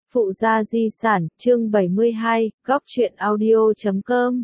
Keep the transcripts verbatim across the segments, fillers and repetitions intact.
Phụ gia di sản, chương bảy mươi hai, góc truyện audio chấm com.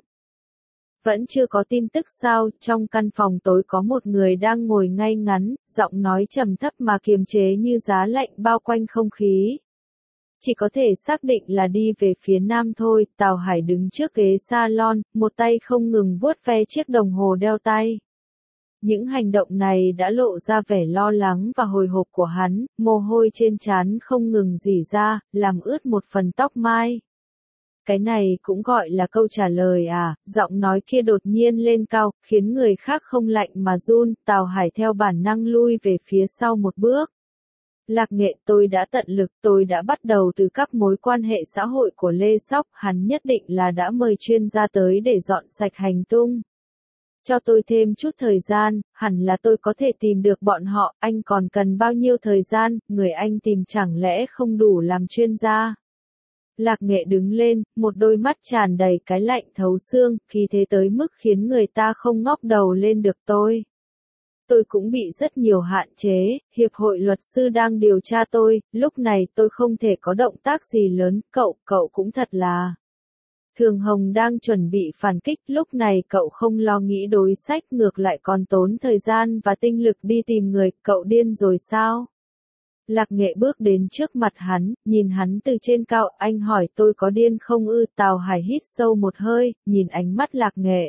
Vẫn chưa có tin tức sao, trong căn phòng tối có một người đang ngồi ngay ngắn, giọng nói trầm thấp mà kiềm chế như giá lạnh bao quanh không khí. Chỉ có thể xác định là đi về phía nam thôi, Tào Hải đứng trước ghế salon, một tay không ngừng vuốt ve chiếc đồng hồ đeo tay. Những hành động này đã lộ ra vẻ lo lắng và hồi hộp của hắn, mồ hôi trên trán không ngừng rỉ ra, làm ướt một phần tóc mai. Cái này cũng gọi là câu trả lời à, giọng nói kia đột nhiên lên cao, khiến người khác không lạnh mà run, Tào Hải theo bản năng lui về phía sau một bước. Lạc Nghệ, tôi đã tận lực, tôi đã bắt đầu từ các mối quan hệ xã hội của Lê Sóc, hắn nhất định là đã mời chuyên gia tới để dọn sạch hành tung. Cho tôi thêm chút thời gian, hẳn là tôi có thể tìm được bọn họ, anh còn cần bao nhiêu thời gian, người anh tìm chẳng lẽ không đủ làm chuyên gia. Lạc Nghệ đứng lên, một đôi mắt tràn đầy cái lạnh thấu xương, khí thế tới mức khiến người ta không ngóc đầu lên được tôi. Tôi cũng bị rất nhiều hạn chế, hiệp hội luật sư đang điều tra tôi, lúc này tôi không thể có động tác gì lớn, cậu, cậu cũng thật là... Thường Hồng đang chuẩn bị phản kích, lúc này cậu không lo nghĩ đối sách ngược lại còn tốn thời gian và tinh lực đi tìm người, cậu điên rồi sao? Lạc Nghệ bước đến trước mặt hắn, nhìn hắn từ trên cao, anh hỏi tôi có điên không ư? Tào Hải hít sâu một hơi, nhìn ánh mắt Lạc Nghệ.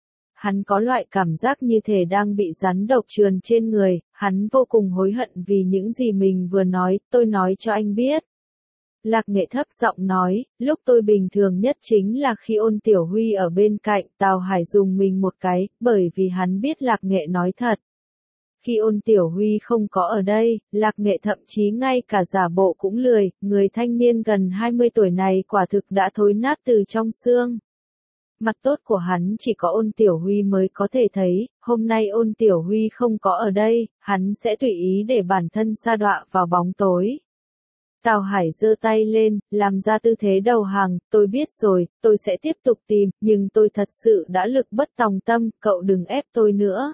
Hắn có loại cảm giác như thể đang bị rắn độc trườn trên người, hắn vô cùng hối hận vì những gì mình vừa nói, tôi nói cho anh biết. Lạc Nghệ thấp giọng nói, lúc tôi bình thường nhất chính là khi Ôn Tiểu Huy ở bên cạnh, Tào Hải dùng mình một cái, bởi vì hắn biết Lạc Nghệ nói thật. Khi Ôn Tiểu Huy không có ở đây, Lạc Nghệ thậm chí ngay cả giả bộ cũng lười, người thanh niên gần hai mươi tuổi này quả thực đã thối nát từ trong xương. Mặt tốt của hắn chỉ có Ôn Tiểu Huy mới có thể thấy, hôm nay Ôn Tiểu Huy không có ở đây, hắn sẽ tùy ý để bản thân sa đọa vào bóng tối. Tào Hải giơ tay lên, làm ra tư thế đầu hàng, tôi biết rồi, tôi sẽ tiếp tục tìm, nhưng tôi thật sự đã lực bất tòng tâm, cậu đừng ép tôi nữa.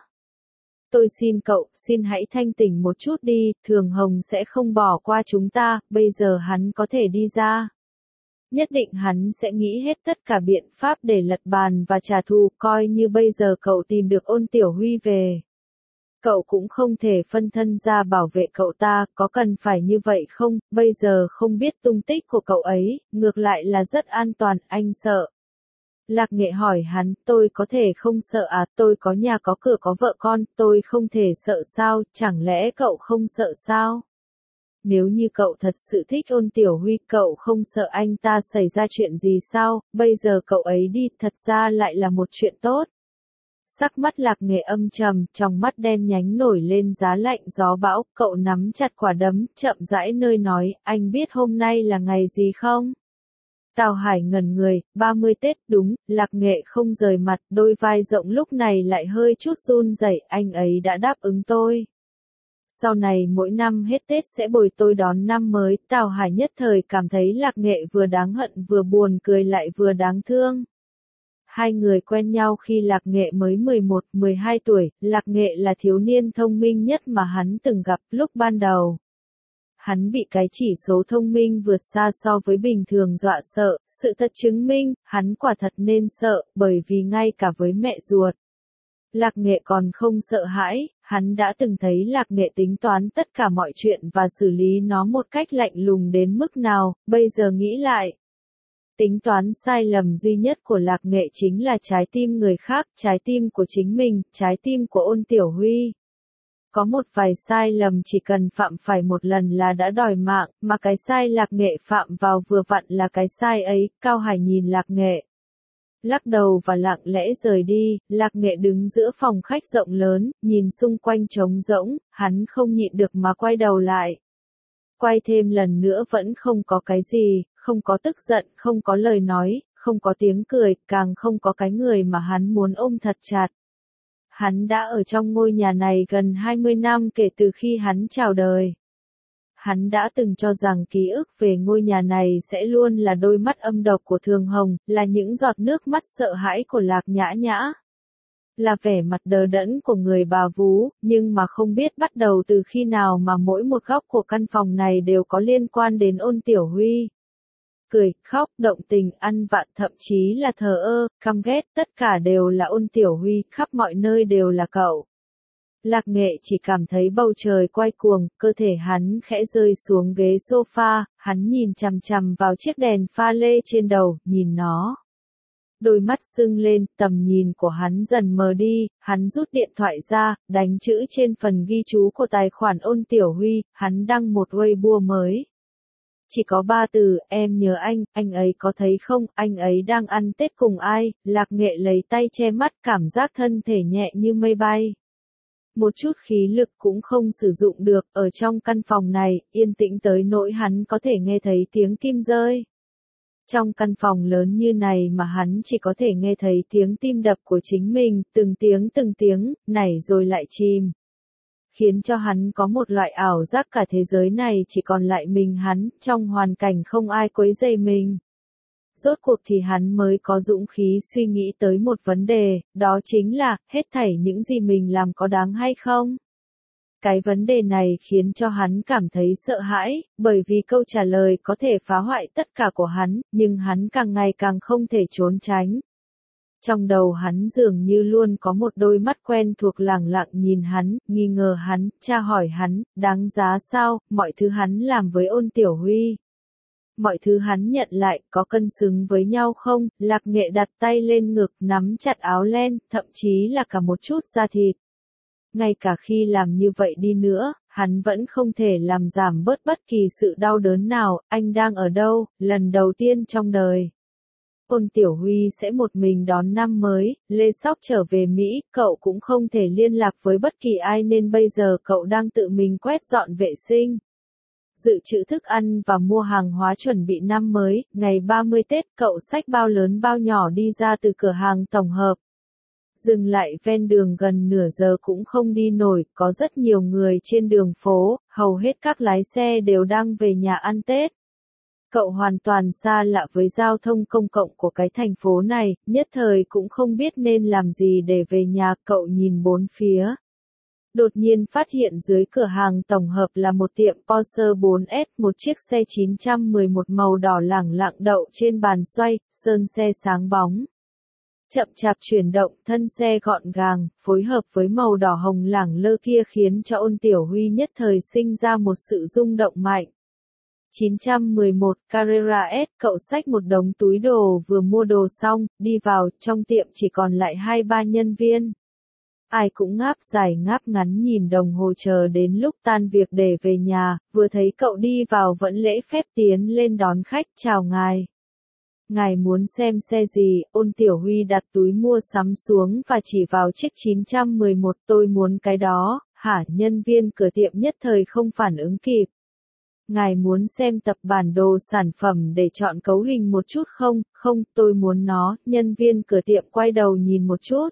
Tôi xin cậu, xin hãy thanh tỉnh một chút đi, Thường Hồng sẽ không bỏ qua chúng ta, bây giờ hắn có thể đi ra. Nhất định hắn sẽ nghĩ hết tất cả biện pháp để lật bàn và trả thù, coi như bây giờ cậu tìm được Ôn Tiểu Huy về. Cậu cũng không thể phân thân ra bảo vệ cậu ta, có cần phải như vậy không, bây giờ không biết tung tích của cậu ấy, ngược lại là rất an toàn, anh sợ. Lạc Nghệ hỏi hắn, tôi có thể không sợ à, tôi có nhà có cửa có vợ con, tôi không thể sợ sao, chẳng lẽ cậu không sợ sao? Nếu như cậu thật sự thích Ôn Tiểu Huy, cậu không sợ anh ta xảy ra chuyện gì sao, bây giờ cậu ấy đi, thật ra lại là một chuyện tốt. Sắc mắt Lạc Nghệ âm trầm, trong mắt đen nhánh nổi lên giá lạnh gió bão, cậu nắm chặt quả đấm, chậm rãi nơi nói, anh biết hôm nay là ngày gì không? Tào Hải ngẩn người, ba mươi Tết, đúng, Lạc Nghệ không rời mặt, đôi vai rộng lúc này lại hơi chút run rẩy, anh ấy đã đáp ứng tôi. Sau này mỗi năm hết Tết sẽ bồi tôi đón năm mới, Tào Hải nhất thời cảm thấy Lạc Nghệ vừa đáng hận vừa buồn cười lại vừa đáng thương. Hai người quen nhau khi Lạc Nghệ mới mười một, mười hai tuổi, Lạc Nghệ là thiếu niên thông minh nhất mà hắn từng gặp lúc ban đầu. Hắn bị cái chỉ số thông minh vượt xa so với bình thường dọa sợ, sự thật chứng minh, hắn quả thật nên sợ, bởi vì ngay cả với mẹ ruột. Lạc Nghệ còn không sợ hãi, hắn đã từng thấy Lạc Nghệ tính toán tất cả mọi chuyện và xử lý nó một cách lạnh lùng đến mức nào, bây giờ nghĩ lại. Tính toán sai lầm duy nhất của Lạc Nghệ chính là trái tim người khác, trái tim của chính mình, trái tim của Ôn Tiểu Huy. Có một vài sai lầm chỉ cần phạm phải một lần là đã đòi mạng, mà cái sai Lạc Nghệ phạm vào vừa vặn là cái sai ấy, Cao Hải nhìn Lạc Nghệ. Lắc đầu và lặng lẽ rời đi, Lạc Nghệ đứng giữa phòng khách rộng lớn, nhìn xung quanh trống rỗng, hắn không nhịn được mà quay đầu lại. Quay thêm lần nữa vẫn không có cái gì, không có tức giận, không có lời nói, không có tiếng cười, càng không có cái người mà hắn muốn ôm thật chặt. Hắn đã ở trong ngôi nhà này gần hai mươi năm kể từ khi hắn chào đời. Hắn đã từng cho rằng ký ức về ngôi nhà này sẽ luôn là đôi mắt âm độc của Thường Hồng, là những giọt nước mắt sợ hãi của Lạc Nhã Nhã. Là vẻ mặt đờ đẫn của người bà vú, nhưng mà không biết bắt đầu từ khi nào mà mỗi một góc của căn phòng này đều có liên quan đến Ôn Tiểu Huy. cười, khóc, động tình, ăn vạ, thậm chí là thờ ơ, căm ghét, tất cả đều là Ôn Tiểu Huy, khắp mọi nơi đều là cậu. Lạc Nghệ chỉ cảm thấy bầu trời quay cuồng, cơ thể hắn khẽ rơi xuống ghế sofa, hắn nhìn chằm chằm vào chiếc đèn pha lê trên đầu, nhìn nó. Đôi mắt sưng lên, tầm nhìn của hắn dần mờ đi, hắn rút điện thoại ra, đánh chữ trên phần ghi chú của tài khoản Ôn Tiểu Huy, hắn đăng một Weibo mới. Chỉ có ba từ, em nhớ anh, anh ấy có thấy không, anh ấy đang ăn Tết cùng ai, Lạc Nghệ lấy tay che mắt, cảm giác thân thể nhẹ như mây bay. Một chút khí lực cũng không sử dụng được, ở trong căn phòng này, yên tĩnh tới nỗi hắn có thể nghe thấy tiếng kim rơi. Trong căn phòng lớn như này mà hắn chỉ có thể nghe thấy tiếng tim đập của chính mình, từng tiếng từng tiếng, nảy rồi lại chìm. Khiến cho hắn có một loại ảo giác cả thế giới này chỉ còn lại mình hắn, trong hoàn cảnh không ai quấy rầy mình. Rốt cuộc thì hắn mới có dũng khí suy nghĩ tới một vấn đề, đó chính là, hết thảy những gì mình làm có đáng hay không? Cái vấn đề này khiến cho hắn cảm thấy sợ hãi, bởi vì câu trả lời có thể phá hoại tất cả của hắn, nhưng hắn càng ngày càng không thể trốn tránh. Trong đầu hắn dường như luôn có một đôi mắt quen thuộc lẳng lặng nhìn hắn, nghi ngờ hắn, tra hỏi hắn, đáng giá sao, mọi thứ hắn làm với Ôn Tiểu Huy. Mọi thứ hắn nhận lại, có cân xứng với nhau không? Lạc Nghệ đặt tay lên ngực, nắm chặt áo len, thậm chí là cả một chút da thịt. Ngay cả khi làm như vậy đi nữa, hắn vẫn không thể làm giảm bớt bất kỳ sự đau đớn nào. Anh đang ở đâu? Lần đầu tiên trong đời. Ôn Tiểu Huy sẽ một mình đón năm mới, Lê Sóc trở về Mỹ, cậu cũng không thể liên lạc với bất kỳ ai nên bây giờ cậu đang tự mình quét dọn vệ sinh. Dự trữ thức ăn và mua hàng hóa chuẩn bị năm mới, ngày ba mươi Tết cậu xách bao lớn bao nhỏ đi ra từ cửa hàng tổng hợp. Dừng lại ven đường gần nửa giờ cũng không đi nổi, có rất nhiều người trên đường phố, hầu hết các lái xe đều đang về nhà ăn Tết. Cậu hoàn toàn xa lạ với giao thông công cộng của cái thành phố này, nhất thời cũng không biết nên làm gì để về nhà, cậu nhìn bốn phía. Đột nhiên phát hiện dưới cửa hàng tổng hợp là một tiệm Porsche bốn S, một chiếc xe chín trăm mười một màu đỏ lẳng lặng đậu trên bàn xoay, sơn xe sáng bóng. Chậm chạp chuyển động, thân xe gọn gàng, phối hợp với màu đỏ hồng lẳng lơ kia khiến cho Ôn Tiểu Huy nhất thời sinh ra một sự rung động mạnh. chín trăm mười một Carrera S, cậu xách một đống túi đồ vừa mua đồ xong, đi vào, trong tiệm chỉ còn lại hai ba nhân viên. Ai cũng ngáp dài ngáp ngắn nhìn đồng hồ chờ đến lúc tan việc để về nhà, vừa thấy cậu đi vào vẫn lễ phép tiến lên đón khách, chào ngài. Ngài muốn xem xe gì? Ôn Tiểu Huy đặt túi mua sắm xuống và chỉ vào chiếc chín trăm mười một, tôi muốn cái đó, hả? Nhân viên cửa tiệm nhất thời không phản ứng kịp. Ngài muốn xem tập bản đồ sản phẩm để chọn cấu hình một chút không? Không, tôi muốn nó. Nhân viên cửa tiệm quay đầu nhìn một chút.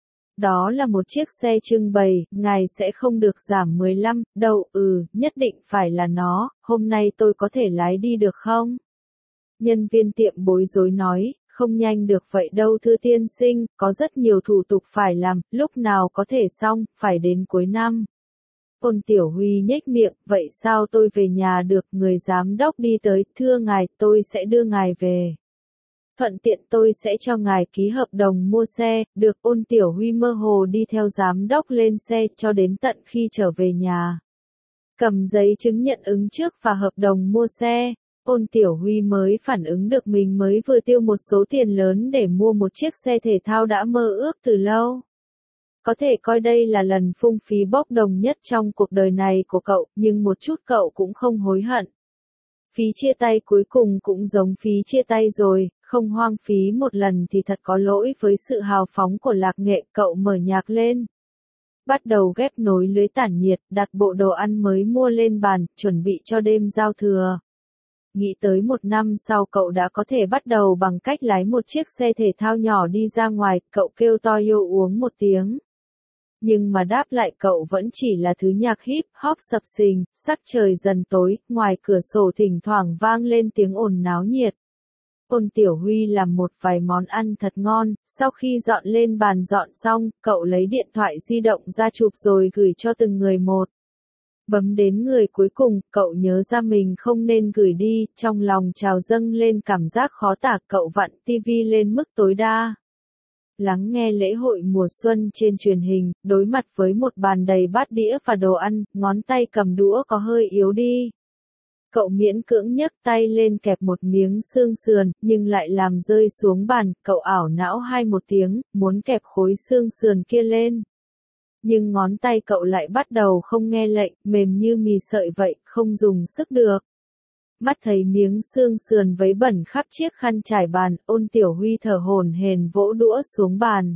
Đó là một chiếc xe trưng bày, ngài sẽ không được giảm mười lăm, đâu, ừ, nhất định phải là nó, hôm nay tôi có thể lái đi được không? Nhân viên tiệm bối rối nói, không nhanh được vậy đâu thưa tiên sinh, có rất nhiều thủ tục phải làm, lúc nào có thể xong, phải đến cuối năm. Ôn Tiểu Huy nhếch miệng, vậy sao tôi về nhà được? Người giám đốc đi tới, thưa ngài, tôi sẽ đưa ngài về. Thuận tiện tôi sẽ cho ngài ký hợp đồng mua xe, được. Ôn Tiểu Huy mơ hồ đi theo giám đốc lên xe cho đến tận khi trở về nhà. Cầm giấy chứng nhận ứng trước và hợp đồng mua xe, Ôn Tiểu Huy mới phản ứng được mình mới vừa tiêu một số tiền lớn để mua một chiếc xe thể thao đã mơ ước từ lâu. Có thể coi đây là lần phung phí bốc đồng nhất trong cuộc đời này của cậu, nhưng một chút cậu cũng không hối hận. Phí chia tay cuối cùng cũng giống phí chia tay rồi, không hoang phí một lần thì thật có lỗi với sự hào phóng của Lạc Nghệ. Cậu mở nhạc lên. Bắt đầu ghép nối lưới tản nhiệt, đặt bộ đồ ăn mới mua lên bàn, chuẩn bị cho đêm giao thừa. Nghĩ tới một năm sau cậu đã có thể bắt đầu bằng cách lái một chiếc xe thể thao nhỏ đi ra ngoài, cậu kêu to yo uống một tiếng. Nhưng mà đáp lại cậu vẫn chỉ là thứ nhạc hip hop sập sình, sắc trời dần tối, ngoài cửa sổ thỉnh thoảng vang lên tiếng ồn náo nhiệt. Ôn Tiểu Huy làm một vài món ăn thật ngon, sau khi dọn lên bàn dọn xong, cậu lấy điện thoại di động ra chụp rồi gửi cho từng người một. Bấm đến người cuối cùng, cậu nhớ ra mình không nên gửi đi, trong lòng trào dâng lên cảm giác khó tả, cậu vặn tivi lên mức tối đa. Lắng nghe lễ hội mùa xuân trên truyền hình, đối mặt với một bàn đầy bát đĩa và đồ ăn, ngón tay cầm đũa có hơi yếu đi. Cậu miễn cưỡng nhấc tay lên kẹp một miếng xương sườn, nhưng lại làm rơi xuống bàn, cậu ảo não hai một tiếng, muốn kẹp khối xương sườn kia lên. Nhưng ngón tay cậu lại bắt đầu không nghe lệnh, mềm như mì sợi vậy, không dùng sức được. Mắt thấy miếng xương sườn vấy bẩn khắp chiếc khăn trải bàn, Ôn Tiểu Huy thở hổn hển vỗ đũa xuống bàn.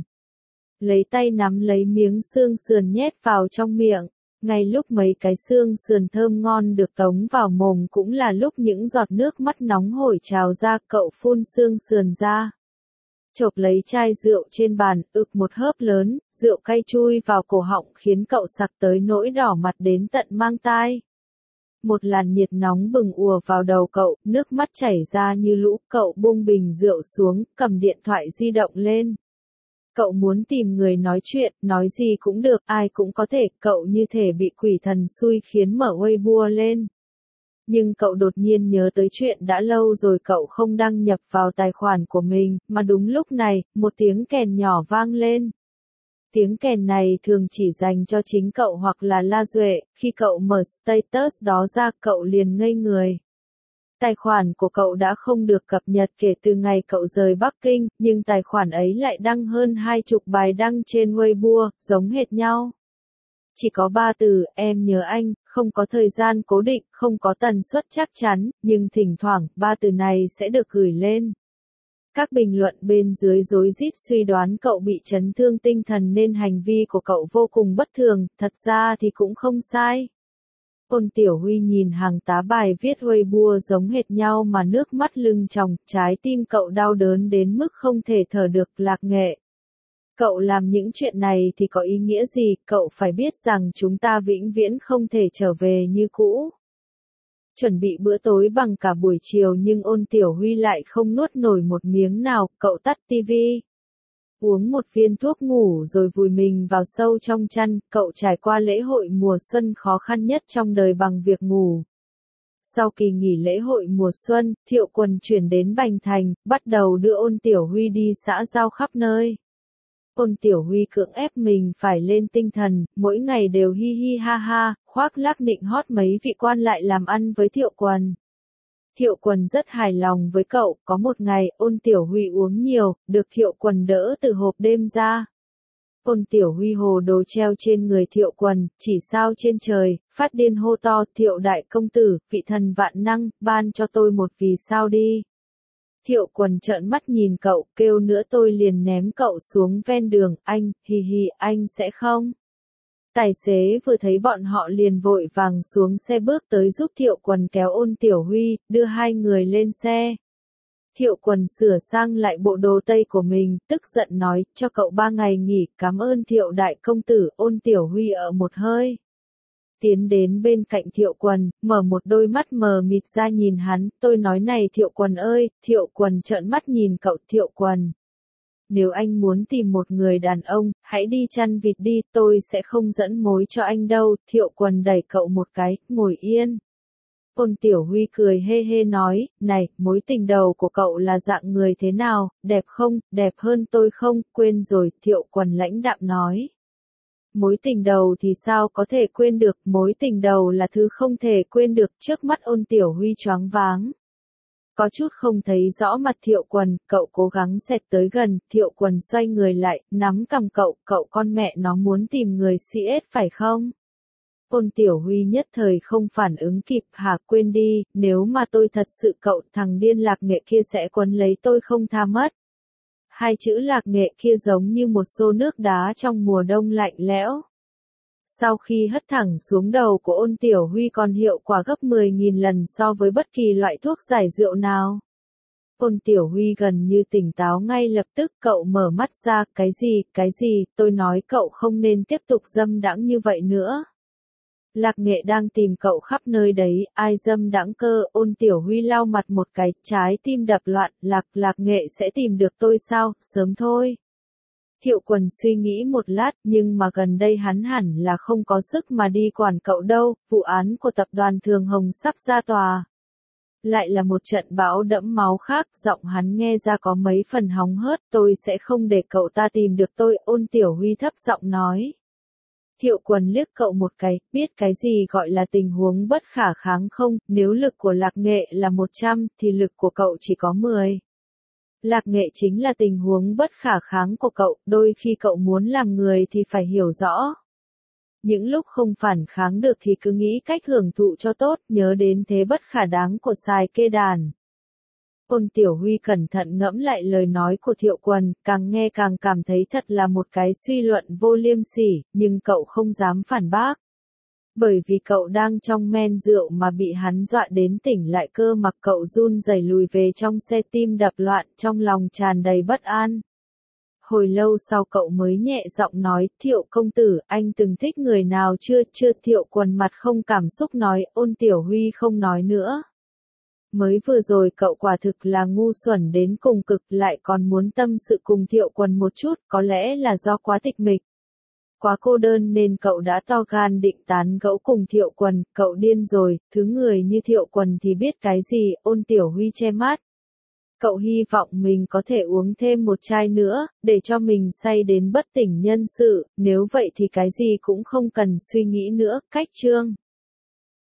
Lấy tay nắm lấy miếng xương sườn nhét vào trong miệng. Ngay lúc mấy cái xương sườn thơm ngon được tống vào mồm cũng là lúc những giọt nước mắt nóng hổi trào ra, cậu phun xương sườn ra. Chộp lấy chai rượu trên bàn, ực một hớp lớn, rượu cay chui vào cổ họng khiến cậu sặc tới nỗi đỏ mặt đến tận mang tai. Một làn nhiệt nóng bừng ùa vào đầu cậu, nước mắt chảy ra như lũ, cậu buông bình rượu xuống, cầm điện thoại di động lên. Cậu muốn tìm người nói chuyện, nói gì cũng được, ai cũng có thể, cậu như thể bị quỷ thần xui khiến mở Weibo lên. Nhưng cậu đột nhiên nhớ tới chuyện đã lâu rồi cậu không đăng nhập vào tài khoản của mình, mà đúng lúc này, một tiếng kèn nhỏ vang lên. Tiếng kèn này thường chỉ dành cho chính cậu hoặc là La Duệ, khi cậu mở status đó ra cậu liền ngây người. Tài khoản của cậu đã không được cập nhật kể từ ngày cậu rời Bắc Kinh, nhưng tài khoản ấy lại đăng hơn hai chục bài đăng trên Weibo, giống hệt nhau. Chỉ có ba từ, em nhớ anh, không có thời gian cố định, không có tần suất chắc chắn, nhưng thỉnh thoảng, ba từ này sẽ được gửi lên. Các bình luận bên dưới rối rít suy đoán cậu bị chấn thương tinh thần nên hành vi của cậu vô cùng bất thường, thật ra thì cũng không sai. Ôn Tiểu Huy nhìn hàng tá bài viết Weibo giống hệt nhau mà nước mắt lưng tròng, trái tim cậu đau đớn đến mức không thể thở được. Lạc Nghệ. Cậu làm những chuyện này thì có ý nghĩa gì, cậu phải biết rằng chúng ta vĩnh viễn không thể trở về như cũ. Chuẩn bị bữa tối bằng cả buổi chiều nhưng Ôn Tiểu Huy lại không nuốt nổi một miếng nào, cậu tắt tivi. Uống một viên thuốc ngủ rồi vùi mình vào sâu trong chăn, cậu trải qua lễ hội mùa xuân khó khăn nhất trong đời bằng việc ngủ. Sau kỳ nghỉ lễ hội mùa xuân, Thiệu Quần chuyển đến Bành Thành, bắt đầu đưa Ôn Tiểu Huy đi xã giao khắp nơi. Ôn Tiểu Huy cưỡng ép mình phải lên tinh thần, mỗi ngày đều hi hi ha ha, khoác lác nịnh hót mấy vị quan lại làm ăn với Thiệu Quần. Thiệu Quần rất hài lòng với cậu, có một ngày, Ôn Tiểu Huy uống nhiều, được Thiệu Quần đỡ từ hộp đêm ra. Ôn Tiểu Huy hồ đồ treo trên người Thiệu Quần, chỉ sao trên trời, phát điên hô to, Thiệu đại công tử, vị thần vạn năng, ban cho tôi một vì sao đi. Thiệu Quần trợn mắt nhìn cậu, kêu nữa tôi liền ném cậu xuống ven đường, anh, hì hì, anh sẽ không. Tài xế vừa thấy bọn họ liền vội vàng xuống xe bước tới giúp Thiệu Quần kéo Ôn Tiểu Huy, đưa hai người lên xe. Thiệu Quần sửa sang lại bộ đồ tây của mình, tức giận nói, cho cậu ba ngày nghỉ, cảm ơn Thiệu đại công tử. Ôn Tiểu Huy ở một hơi. Tiến đến bên cạnh Thiệu Quần, mở một đôi mắt mờ mịt ra nhìn hắn, tôi nói này Thiệu Quần ơi, Thiệu Quần trợn mắt nhìn cậu. Thiệu Quần. Nếu anh muốn tìm một người đàn ông, hãy đi chăn vịt đi, tôi sẽ không dẫn mối cho anh đâu. Thiệu Quần đẩy cậu một cái, ngồi yên. Ôn Tiểu Huy cười hê hê nói, này, mối tình đầu của cậu là dạng người thế nào, đẹp không, đẹp hơn tôi không, quên rồi. Thiệu Quần lãnh đạm nói. Mối tình đầu thì sao có thể quên được, mối tình đầu là thứ không thể quên được. Trước mắt Ôn Tiểu Huy choáng váng. Có chút không thấy rõ mặt Thiệu Quần, cậu cố gắng xẹt tới gần, Thiệu Quần xoay người lại, nắm cằm cậu, cậu con mẹ nó muốn tìm người xê ét phải không? Ôn Tiểu Huy nhất thời không phản ứng kịp, hả quên đi, nếu mà tôi thật sự cậu, thằng điên Lạc Nghệ kia sẽ quấn lấy tôi không tha mất. Hai chữ Lạc Nghệ kia giống như một xô nước đá trong mùa đông lạnh lẽo. Sau khi hất thẳng xuống đầu của Ôn Tiểu Huy còn hiệu quả gấp mười nghìn lần so với bất kỳ loại thuốc giải rượu nào. Ôn Tiểu Huy gần như tỉnh táo ngay lập tức, cậu mở mắt ra, cái gì, cái gì, tôi nói cậu không nên tiếp tục dâm đãng như vậy nữa. Lạc Nghệ đang tìm cậu khắp nơi đấy, ai dâm đãng cơ. Ôn Tiểu Huy lau mặt một cái, trái tim đập loạn, Lạc, Lạc Nghệ sẽ tìm được tôi sao, sớm thôi. Thiệu Quần suy nghĩ một lát, nhưng mà gần đây hắn hẳn là không có sức mà đi quản cậu đâu, vụ án của tập đoàn Thường Hồng sắp ra tòa. Lại là một trận bão đẫm máu khác, giọng hắn nghe ra có mấy phần hóng hớt, tôi sẽ không để cậu ta tìm được tôi, Ôn Tiểu Huy thấp giọng nói. Thiệu Quần liếc cậu một cái, biết cái gì gọi là tình huống bất khả kháng không, nếu lực của Lạc Nghệ là một trăm, thì lực của cậu chỉ có mười. Lạc Nghệ chính là tình huống bất khả kháng của cậu, đôi khi cậu muốn làm người thì phải hiểu rõ. Những lúc không phản kháng được thì cứ nghĩ cách hưởng thụ cho tốt, nhớ đến thế bất khả đáng của Sài Kê Đàn. Ôn Tiểu Huy cẩn thận ngẫm lại lời nói của Thiệu Quần, càng nghe càng cảm thấy thật là một cái suy luận vô liêm sỉ, nhưng cậu không dám phản bác. Bởi vì cậu đang trong men rượu mà bị hắn dọa đến tỉnh lại cơ mặc cậu run rẩy lùi về trong xe, tim đập loạn, trong lòng tràn đầy bất an. Hồi lâu sau cậu mới nhẹ giọng nói, Thiệu công tử, anh từng thích người nào chưa, chưa. Thiệu Quần mặt không cảm xúc nói, Ôn Tiểu Huy không nói nữa. Mới vừa rồi cậu quả thực là ngu xuẩn đến cùng cực, lại còn muốn tâm sự cùng Thiệu Quần một chút, có lẽ là do quá tịch mịch. Quá cô đơn nên cậu đã to gan định tán gẫu cùng Thiệu Quần, cậu điên rồi, thứ người như Thiệu Quần thì biết cái gì, Ôn Tiểu Huy che mắt. Cậu hy vọng mình có thể uống thêm một chai nữa, để cho mình say đến bất tỉnh nhân sự, nếu vậy thì cái gì cũng không cần suy nghĩ nữa, cách chương.